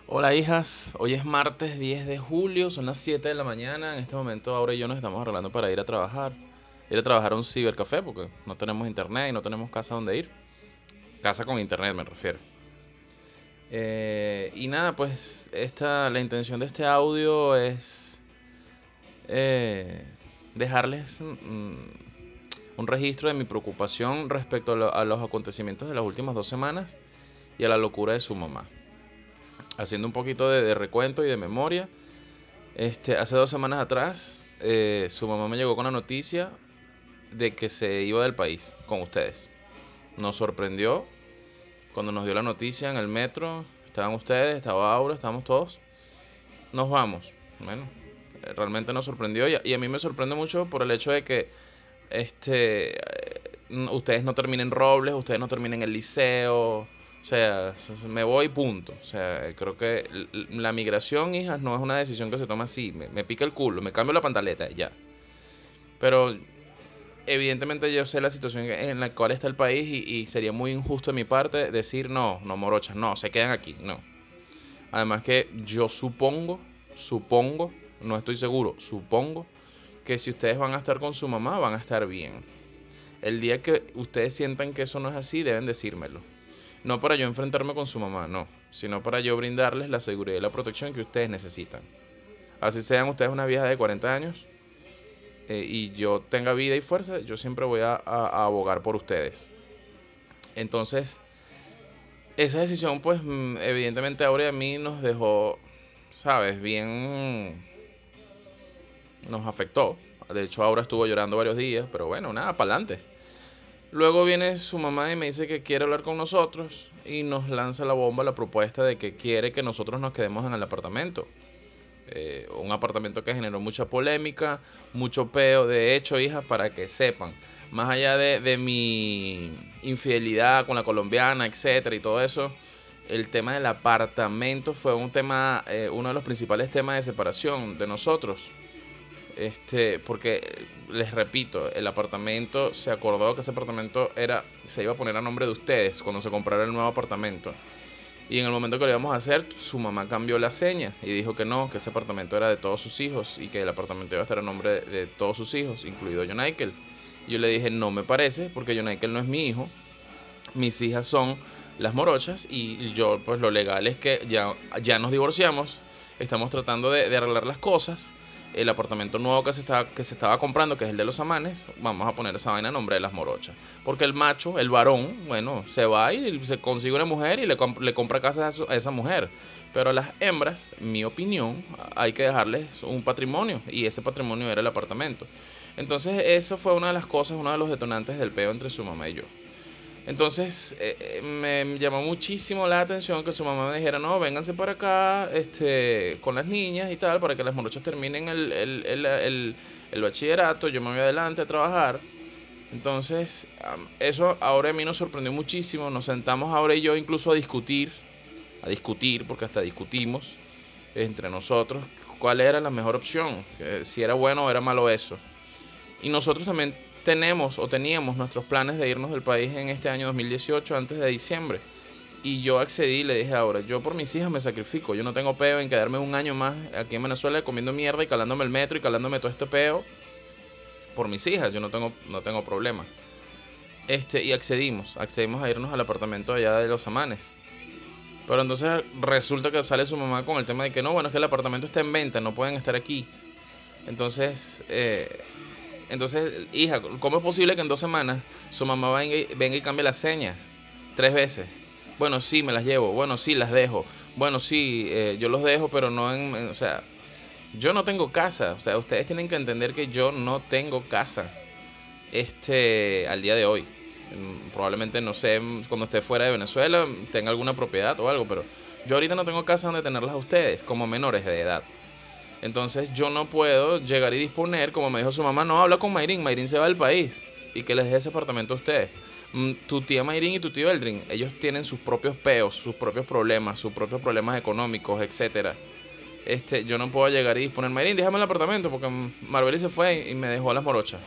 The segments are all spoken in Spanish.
Hola hijas, hoy es martes 10 de julio, son las 7 de la mañana. En este momento Aura y yo nos estamos arreglando para ir a trabajar. Ir a trabajar a un cibercafé porque no tenemos internet y no tenemos casa donde ir. Casa con internet me refiero. Y nada, pues la intención de este audio es eh, dejarles un registro de mi preocupación respecto a los acontecimientos de las últimas 2 semanas y a la locura de su mamá. Haciendo un poquito de recuento y de memoria. Hace 2 semanas atrás, su mamá me llegó con la noticia de que se iba del país con ustedes. Nos sorprendió cuando nos dio la noticia en el metro. Estaban ustedes, estaba Aura, estábamos todos. Nos vamos. Bueno, realmente nos sorprendió y a mí me sorprende mucho por el hecho de que ustedes no terminen Robles, ustedes no terminen el liceo. O sea, me voy punto. O sea, creo que la migración, hijas, no es una decisión que se toma así. Me pica el culo, me cambio la pantaleta, ya. Pero evidentemente yo sé la situación en la cual está el país y sería muy injusto de mi parte decir no, no morochas, no, se quedan aquí, no. Además que yo supongo, no estoy seguro, supongo que si ustedes van a estar con su mamá, van a estar bien. El día que ustedes sientan que eso no es así, deben decírmelo. No para yo enfrentarme con su mamá, no, sino para yo brindarles la seguridad y la protección que ustedes necesitan. Así sean ustedes una vieja de 40 años y yo tenga vida y fuerza, yo siempre voy a abogar por ustedes. Entonces, esa decisión, pues, evidentemente ahora y a mí nos dejó, ¿sabes? Bien, nos afectó. De hecho, ahora estuvo llorando varios días, pero bueno, nada, para adelante. Luego viene su mamá y me dice que quiere hablar con nosotros y nos lanza la bomba, la propuesta de que quiere que nosotros nos quedemos en el apartamento. Un apartamento que generó mucha polémica, mucho peo. De hecho, hijas, para que sepan, más allá de mi infidelidad con la colombiana, etcétera, y todo eso, el tema del apartamento fue un tema, uno de los principales temas de separación de nosotros. Porque les repito, el apartamento se acordó que ese apartamento se iba a poner a nombre de ustedes cuando se comprara el nuevo apartamento. Y en el momento que lo íbamos a hacer, su mamá cambió la seña y dijo que no, que ese apartamento era de todos sus hijos y que el apartamento iba a estar a nombre de todos sus hijos, incluido Jonaikel. Y yo le dije, no me parece, porque Jonaikel no es mi hijo, mis hijas son las morochas y yo, pues lo legal es que ya nos divorciamos, estamos tratando de arreglar las cosas. El apartamento nuevo que se estaba comprando, que es el de los Amanes, vamos a poner esa vaina a nombre de las morochas. Porque el macho, el varón, bueno, se va y se consigue una mujer y le compra casa a esa mujer. Pero a las hembras, mi opinión, hay que dejarles un patrimonio. Y ese patrimonio era el apartamento. Entonces, eso fue una de las cosas, uno de los detonantes del peo entre su mamá y yo. Entonces me llamó muchísimo la atención que su mamá me dijera, no, vénganse para acá con las niñas y tal, para que las morochas terminen el bachillerato, yo me voy adelante a trabajar. Entonces, eso ahora a mí nos sorprendió muchísimo, nos sentamos ahora y yo incluso a discutir, porque hasta discutimos entre nosotros cuál era la mejor opción, si era bueno o era malo eso. Y nosotros también tenemos o teníamos nuestros planes de irnos del país en este año 2018 antes de diciembre. Y yo accedí y le dije ahora, yo por mis hijas me sacrifico. Yo no tengo peo en quedarme un año más aquí en Venezuela comiendo mierda y calándome el metro y calándome todo este peo por mis hijas. Yo no tengo problema. Y accedimos a irnos al apartamento allá de los Amanes. Pero entonces resulta que sale su mamá con el tema de que no, bueno, es que el apartamento está en venta, no pueden estar aquí. Entonces, hija, ¿cómo es posible que en 2 semanas su mamá venga y cambie la seña 3 veces? Bueno, sí, me las llevo. Bueno, sí, las dejo. Bueno, sí, yo los dejo, pero no o sea, yo no tengo casa. O sea, ustedes tienen que entender que yo no tengo casa al día de hoy. Probablemente, no sé, cuando esté fuera de Venezuela tenga alguna propiedad o algo, pero yo ahorita no tengo casa donde tenerlas a ustedes como menores de edad. Entonces yo no puedo llegar y disponer, como me dijo su mamá, no, habla con Mayrin, Mayrin se va del país y que les deje ese apartamento a ustedes. Tu tía Mayrin y tu tío Eldrin, ellos tienen sus propios peos, sus propios problemas económicos, etcétera. Yo no puedo llegar y disponer, Mayrin, déjame el apartamento porque Marbeli se fue y me dejó a las morochas.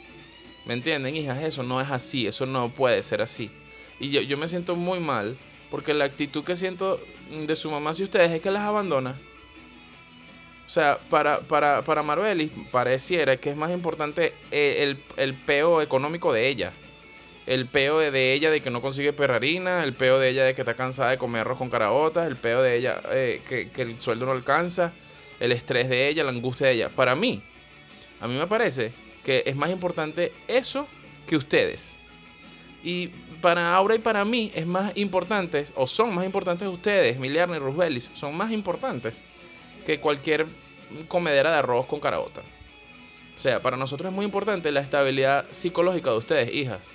¿Me entienden, hijas? Eso no es así, eso no puede ser así. Y yo me siento muy mal Porque la actitud que siento de su mamá hacia ustedes es que las abandona. O sea, para Marbelis pareciera que es más importante el peo económico de ella. El peo de ella de que no consigue perrarina, el peo de ella de que está cansada de comer arroz con caraotas, el peo de ella que el sueldo no alcanza, el estrés de ella, la angustia de ella. A mí me parece que es más importante eso que ustedes. Y para Aura y para mí es más importante, o son más importantes ustedes, Miliarna y Rusbelis, son más importantes que cualquier comedera de arroz con caraota. O sea, para nosotros es muy importante la estabilidad psicológica de ustedes, hijas.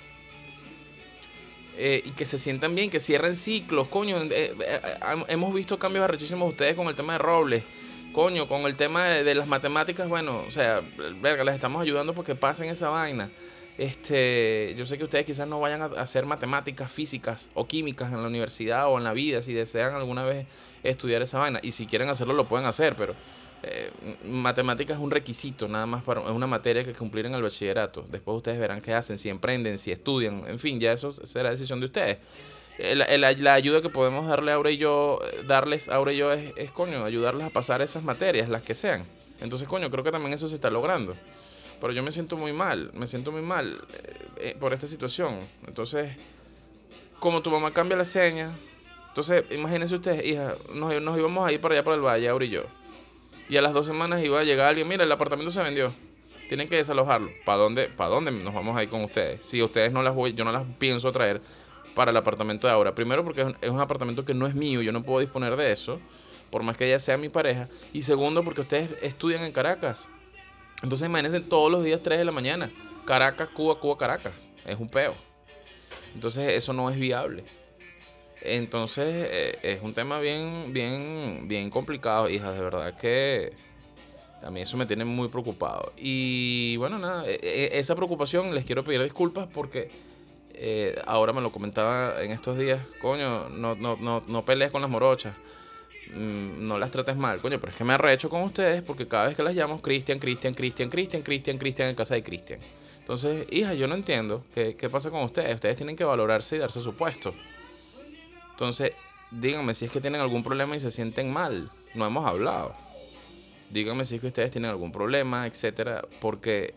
Y que se sientan bien, que cierren ciclos, coño. Hemos visto cambios arrechísimos ustedes con el tema de Robles. Coño, con el tema de las matemáticas, bueno, o sea, verga, les estamos ayudando porque pasen esa vaina. Yo sé que ustedes quizás no vayan a hacer matemáticas, físicas o químicas en la universidad o en la vida, si desean alguna vez estudiar esa vaina. Y si quieren hacerlo, lo pueden hacer, pero matemáticas es un requisito, nada más es una materia que cumplir en el bachillerato. Después ustedes verán qué hacen, si emprenden, si estudian, en fin, ya eso será decisión de ustedes. La ayuda que podemos darle darles Aura y yo coño, ayudarles a pasar esas materias, las que sean. Entonces, coño, creo que también eso se está logrando. Pero yo me siento muy mal por esta situación. Entonces, como tu mamá cambia la seña, entonces imagínense ustedes, hija, nos íbamos a ir para allá por el valle, Aura y yo. Y a las 2 semanas iba a llegar alguien, mira, el apartamento se vendió. Tienen que desalojarlo. ¿Para dónde nos vamos a ir con ustedes? Si ustedes yo no las pienso traer para el apartamento de Aura. Primero porque es un apartamento que no es mío, yo no puedo disponer de eso, por más que ella sea mi pareja. Y segundo porque ustedes estudian en Caracas. Entonces imagínense todos los días 3 de la mañana. Caracas, Cuba, Cuba, Caracas. Es un peo. Entonces eso no es viable. Entonces es un tema bien complicado, hijas. De verdad que a mí eso me tiene muy preocupado. Y bueno, nada, esa preocupación les quiero pedir disculpas porque ahora me lo comentaba en estos días. Coño, no pelees con las morochas. No las trates mal, coño, pero es que me arrecho con ustedes porque cada vez que las llamo, Cristian, en casa de Cristian. Entonces, hija, yo no entiendo qué pasa con ustedes. Ustedes tienen que valorarse y darse su puesto. Entonces, díganme si es que tienen algún problema y se sienten mal. No hemos hablado. Díganme si es que ustedes tienen algún problema, etcétera, porque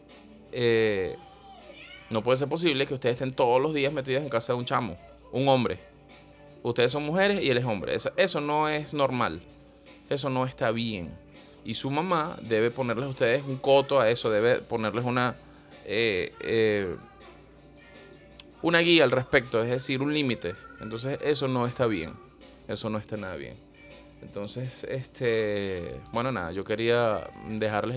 no puede ser posible que ustedes estén todos los días metidos en casa de un chamo, un hombre. Ustedes son mujeres y él es hombre. Eso no es normal. Eso no está bien. Y su mamá debe ponerles a ustedes un coto a eso, debe ponerles una guía al respecto, es decir, un límite. Entonces eso no está bien. Eso no está nada bien. Entonces, bueno, nada, yo quería dejarles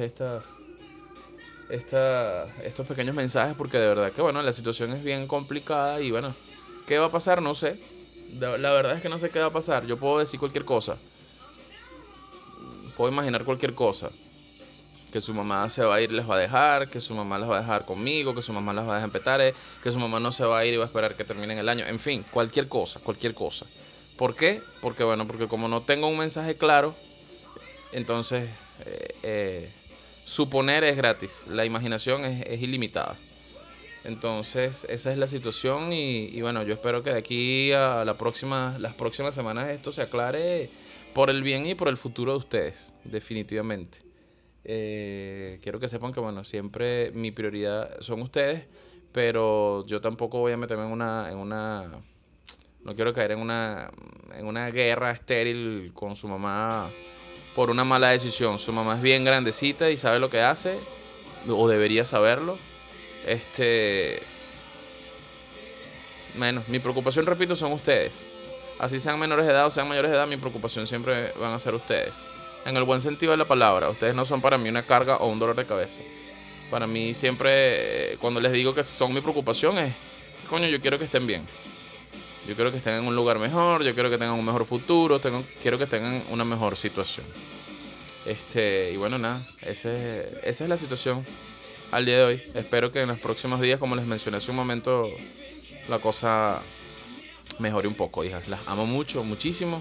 estos pequeños mensajes porque de verdad que, bueno, la situación es bien complicada y, bueno, ¿qué va a pasar? No sé. La verdad es que no sé qué va a pasar. Yo puedo decir cualquier cosa. Puedo imaginar cualquier cosa. Que su mamá se va a ir y les va a dejar, que su mamá las va a dejar conmigo, que su mamá las va a dejar en Petare, que su mamá no se va a ir y va a esperar que terminen el año. En fin, cualquier cosa, cualquier cosa. ¿Por qué? Porque, bueno, porque como no tengo un mensaje claro, entonces suponer es gratis, la imaginación es ilimitada. Entonces, esa es la situación y bueno, yo espero que de aquí a las próximas semanas esto se aclare por el bien y por el futuro de ustedes, definitivamente. Quiero que sepan que, bueno, siempre mi prioridad son ustedes, pero yo tampoco voy a meterme no quiero caer en una guerra estéril con su mamá por una mala decisión. Su mamá es bien grandecita y sabe lo que hace, o debería saberlo. Bueno, mi preocupación, repito, son ustedes. Así sean menores de edad o sean mayores de edad, mi preocupación siempre van a ser ustedes. En el buen sentido de la palabra, ustedes no son para mí una carga o un dolor de cabeza. Para mí siempre, cuando les digo que son mi preocupación es, coño, yo quiero que estén bien. Yo quiero que estén en un lugar mejor, yo quiero que tengan un mejor futuro, quiero que tengan una mejor situación. Y bueno, nada, esa es la situación al día de hoy. Espero que en los próximos días, como les mencioné hace un momento, la cosa mejore un poco, hijas. Las amo mucho, muchísimo.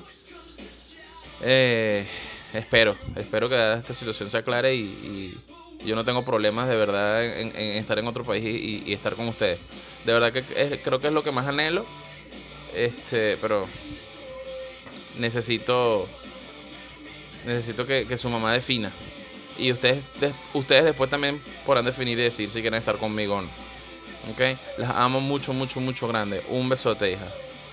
Espero que esta situación se aclare y yo no tengo problemas de verdad en estar en otro país y estar con ustedes. De verdad que creo que es lo que más anhelo. Pero necesito, necesito que su mamá defina. Y ustedes después también podrán definir y decir si quieren estar conmigo o no. ¿Ok? Las amo mucho, mucho, mucho grande. Un besote, hijas.